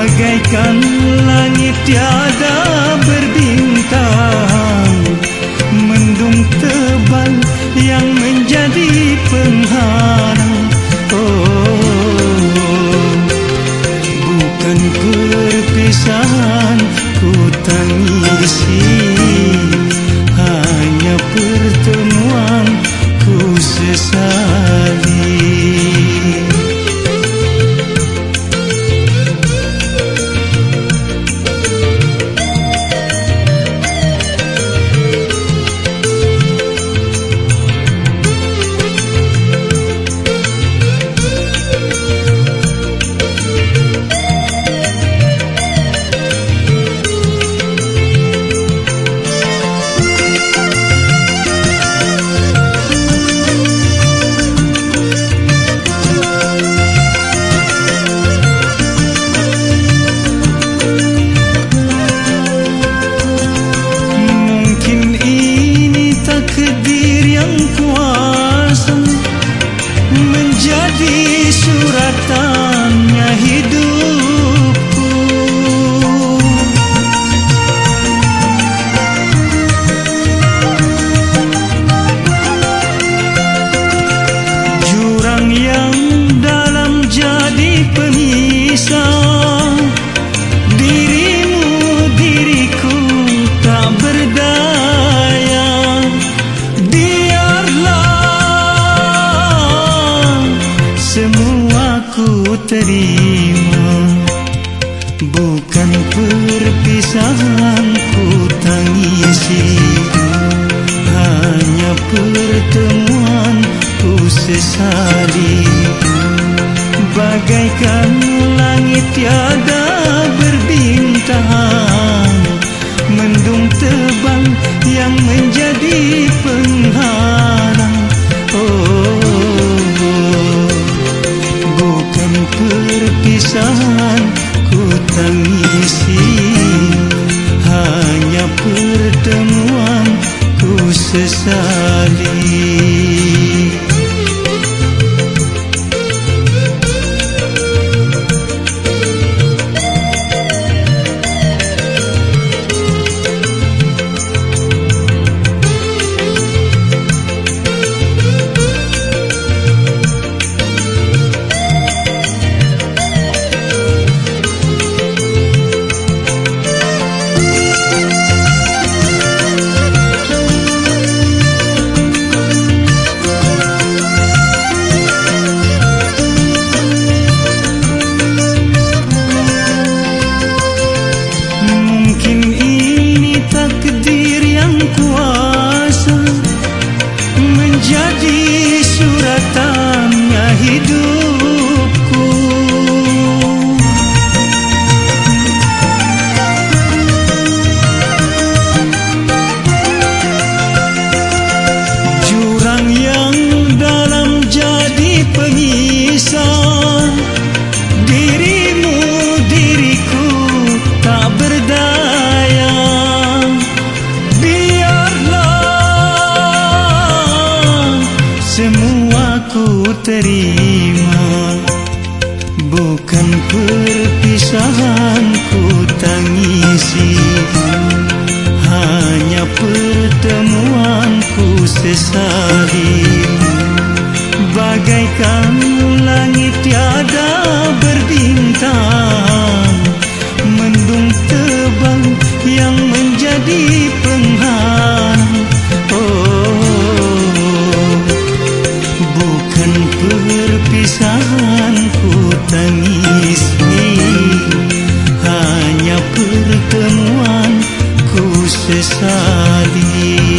bagaikan langit tiada berbintang, mendung tebal yang menjadi penghalang. Oh, bukan perpisahan ku tangisi, hanya pertemuan ku sesali. Menjadi suratannya hidupku, jurang yang dalam jadi pemisah. Dirimu diriku tak berdaya, semua ku terima. Bukan perpisahan ku tangisi, hanya pertemuan ku sesali. Bagaikan langit tiada berbintang, mendung tebal yang menjadi penghalang. Perpisahan ku tangisi, hanya pertemuan ku sesali. Menjadi suratannya hidupku, jurang yang dalam jadi pengisah. Dirimu diriku tak berdaya, semua ku terima. Bukan perpisahan ku tangisi, hanya pertemuan ku sesali. Bagaikan langit tiada berbintang, mendung tebal yang menjadi penghalang. Bukan perpisahan ku tangisi, hanya pertemuan ku sesali.